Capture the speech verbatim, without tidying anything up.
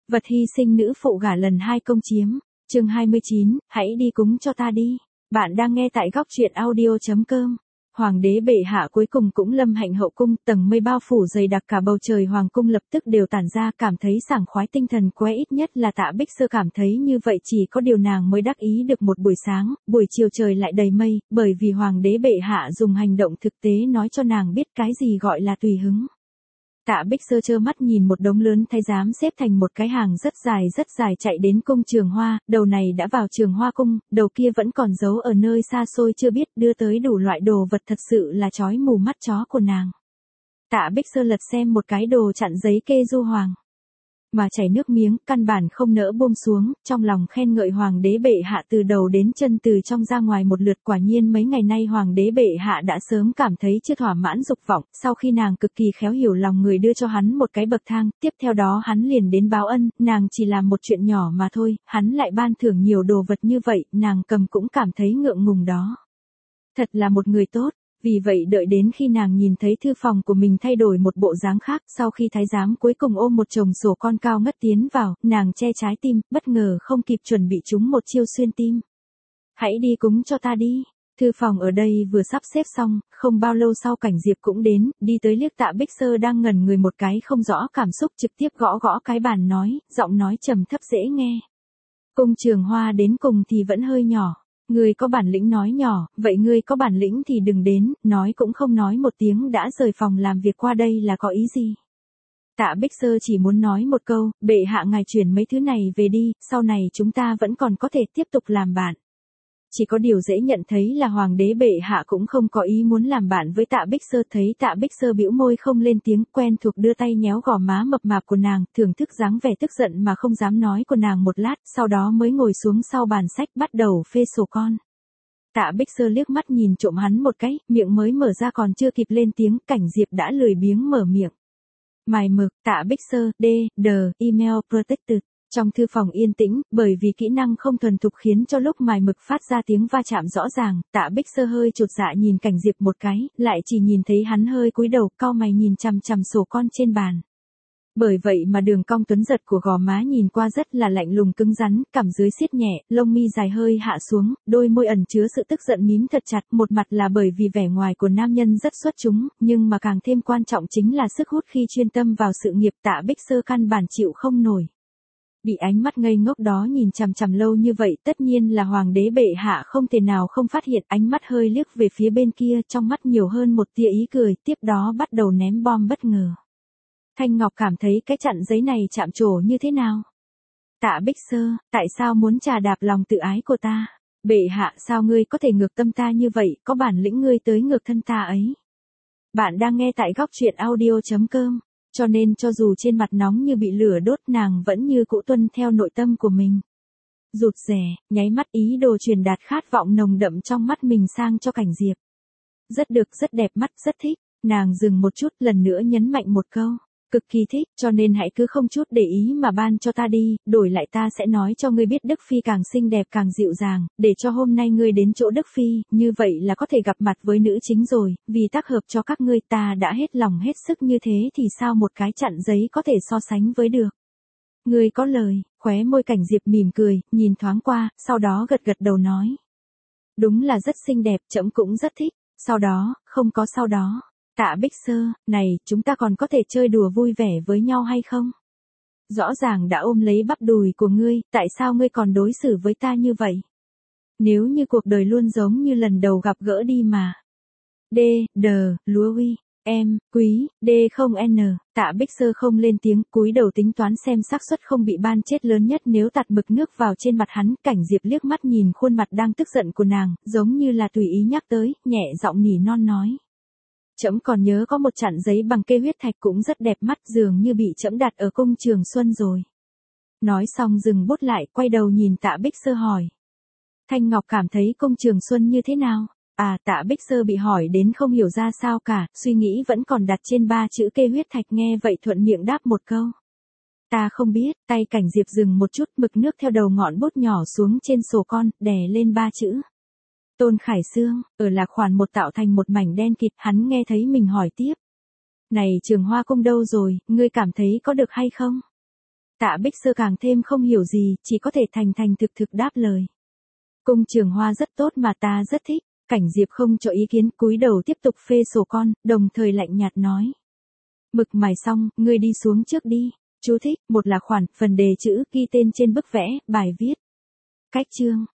Vật hy sinh nữ phụ gả lần hai công chiếm. Chương hai mươi chín, hãy đi cúng cho ta đi. Bạn đang nghe tại góc truyện audio chấm com. Hoàng đế bệ hạ cuối cùng cũng lâm hạnh hậu cung, tầng mây bao phủ dày đặc cả bầu trời hoàng cung lập tức đều tản ra, cảm thấy sảng khoái tinh thần quá, ít nhất là Tạ Bích Sơ cảm thấy như vậy, chỉ có điều nàng mới đắc ý được một buổi sáng, buổi chiều trời lại đầy mây, bởi vì hoàng đế bệ hạ dùng hành động thực tế nói cho nàng biết cái gì gọi là tùy hứng. Tạ Bích Sơ trơ mắt nhìn một đống lớn thái giám xếp thành một cái hàng rất dài rất dài chạy đến cung Trường Hoa, đầu này đã vào Trường Hoa cung, đầu kia vẫn còn giấu ở nơi xa xôi chưa biết, đưa tới đủ loại đồ vật thật sự là chói mù mắt chó của nàng. Tạ Bích Sơ lật xem một cái đồ chặn giấy kê du hoàng, mà chảy nước miếng, căn bản không nỡ buông xuống, trong lòng khen ngợi hoàng đế bệ hạ từ đầu đến chân từ trong ra ngoài một lượt. Quả nhiên mấy ngày nay hoàng đế bệ hạ đã sớm cảm thấy chưa thỏa mãn dục vọng, sau khi nàng cực kỳ khéo hiểu lòng người đưa cho hắn một cái bậc thang, tiếp theo đó hắn liền đến báo ân, nàng chỉ làm một chuyện nhỏ mà thôi, hắn lại ban thưởng nhiều đồ vật như vậy, nàng cầm cũng cảm thấy ngượng ngùng đó. Thật là một người tốt. Vì vậy đợi đến khi nàng nhìn thấy thư phòng của mình thay đổi một bộ dáng khác, sau khi thái giám cuối cùng ôm một chồng sổ con cao ngất tiến vào, nàng che trái tim, bất ngờ không kịp chuẩn bị chúng một chiêu xuyên tim. Hãy đi cúng cho ta đi. Thư phòng ở đây vừa sắp xếp xong, không bao lâu sau Cảnh Diệp cũng đến, đi tới liếc Tạ Bích Sơ đang ngẩn người một cái không rõ cảm xúc, trực tiếp gõ gõ cái bàn nói, giọng nói trầm thấp dễ nghe. Cung Trường Hoa đến cùng thì vẫn hơi nhỏ. Ngươi có bản lĩnh nói nhỏ, vậy ngươi có bản lĩnh thì đừng đến, nói cũng không nói một tiếng đã rời phòng làm việc qua đây là có ý gì? Tạ Bích Sơ chỉ muốn nói một câu, bệ hạ ngài chuyển mấy thứ này về đi, sau này chúng ta vẫn còn có thể tiếp tục làm bạn. Chỉ có điều dễ nhận thấy là hoàng đế bệ hạ cũng không có ý muốn làm bạn với Tạ Bích Sơ, thấy Tạ Bích Sơ bĩu môi không lên tiếng, quen thuộc đưa tay nhéo gò má mập mạp của nàng, thưởng thức dáng vẻ tức giận mà không dám nói của nàng một lát, sau đó mới ngồi xuống sau bàn sách bắt đầu phê sổ con. Tạ Bích Sơ liếc mắt nhìn trộm hắn một cái, miệng mới mở ra còn chưa kịp lên tiếng, Cảnh Diệp đã lười biếng mở miệng. Mài mực, Tạ Bích Sơ, D, D, email protected. Trong thư phòng yên tĩnh, bởi vì kỹ năng không thuần thục khiến cho lúc mài mực phát ra tiếng va chạm rõ ràng, Tạ Bích Sơ hơi chột dạ nhìn Cảnh Diệp một cái, lại chỉ nhìn thấy hắn hơi cúi đầu, cau mày nhìn chằm chằm sổ con trên bàn. Bởi vậy mà đường cong tuấn giật của gò má nhìn qua rất là lạnh lùng cứng rắn, cằm dưới siết nhẹ, lông mi dài hơi hạ xuống, đôi môi ẩn chứa sự tức giận mím thật chặt, một mặt là bởi vì vẻ ngoài của nam nhân rất xuất chúng, nhưng mà càng thêm quan trọng chính là sức hút khi chuyên tâm vào sự nghiệp. Tạ Bích Sơ căn bản chịu không nổi. Bị ánh mắt ngây ngốc đó nhìn chằm chằm lâu như vậy, tất nhiên là hoàng đế bệ hạ không thể nào không phát hiện, ánh mắt hơi liếc về phía bên kia, trong mắt nhiều hơn một tia ý cười, tiếp đó bắt đầu ném bom bất ngờ. Thanh Ngọc cảm thấy cái chặn giấy này chạm trổ như thế nào? Tạ Bích Sơ, tại sao muốn trà đạp lòng tự ái của ta? Bệ hạ, sao ngươi có thể ngược tâm ta như vậy, có bản lĩnh ngươi tới ngược thân ta ấy? Bạn đang nghe tại góc truyện audio chấm com. Cho nên cho dù trên mặt nóng như bị lửa đốt, nàng vẫn như cũ tuân theo nội tâm của mình. Rụt rè, nháy mắt ý đồ truyền đạt khát vọng nồng đậm trong mắt mình sang cho Cảnh Diệp. Rất được, rất đẹp mắt, rất thích. Nàng dừng một chút, lần nữa nhấn mạnh một câu. Cực kỳ thích, cho nên hãy cứ không chút để ý mà ban cho ta đi, đổi lại ta sẽ nói cho ngươi biết Đức Phi càng xinh đẹp càng dịu dàng, để cho hôm nay ngươi đến chỗ Đức Phi, như vậy là có thể gặp mặt với nữ chính rồi, vì tác hợp cho các ngươi ta đã hết lòng hết sức như thế thì sao một cái chặn giấy có thể so sánh với được. Ngươi có lời, khóe môi Cảnh Diệp mỉm cười, nhìn thoáng qua, sau đó gật gật đầu nói. Đúng là rất xinh đẹp, trẫm cũng rất thích, sau đó, không có sau đó. Tạ Bích Sơ, này, chúng ta còn có thể chơi đùa vui vẻ với nhau hay không? Rõ ràng đã ôm lấy bắp đùi của ngươi, tại sao ngươi còn đối xử với ta như vậy? Nếu như cuộc đời luôn giống như lần đầu gặp gỡ đi mà. D, D, lúa huy, em, quý, D không N, Tạ Bích Sơ không lên tiếng, cúi đầu tính toán xem xác suất không bị ban chết lớn nhất nếu tạt mực nước vào trên mặt hắn. Cảnh Diệp liếc mắt nhìn khuôn mặt đang tức giận của nàng, giống như là tùy ý nhắc tới, nhẹ giọng nỉ non nói. Trẫm còn nhớ có một chặn giấy bằng kê huyết thạch cũng rất đẹp mắt, dường như bị trẫm đặt ở cung Trường Xuân rồi. Nói xong dừng bút lại, quay đầu nhìn Tạ Bích Sơ hỏi. Thanh Ngọc cảm thấy cung Trường Xuân như thế nào? À, Tạ Bích Sơ bị hỏi đến không hiểu ra sao cả, suy nghĩ vẫn còn đặt trên ba chữ kê huyết thạch, nghe vậy thuận miệng đáp một câu. Ta không biết, tay Cảnh Diệp dừng một chút, mực nước theo đầu ngọn bút nhỏ xuống trên sổ con, đè lên ba chữ. Tôn Khải Sương, ở Lạc Khoản một tạo thành một mảnh đen kịt, hắn nghe thấy mình hỏi tiếp. Này Trường Hoa cung đâu rồi, ngươi cảm thấy có được hay không? Tạ Bích Sơ càng thêm không hiểu gì, chỉ có thể thành thành thực thực đáp lời. Cung Trường Hoa rất tốt mà ta rất thích. Cảnh Diệp không cho ý kiến, cúi đầu tiếp tục phê sổ con, đồng thời lạnh nhạt nói. Mực mài xong, ngươi đi xuống trước đi. Chú thích, một là khoản, phần đề chữ, ghi tên trên bức vẽ, bài viết. Cách chương.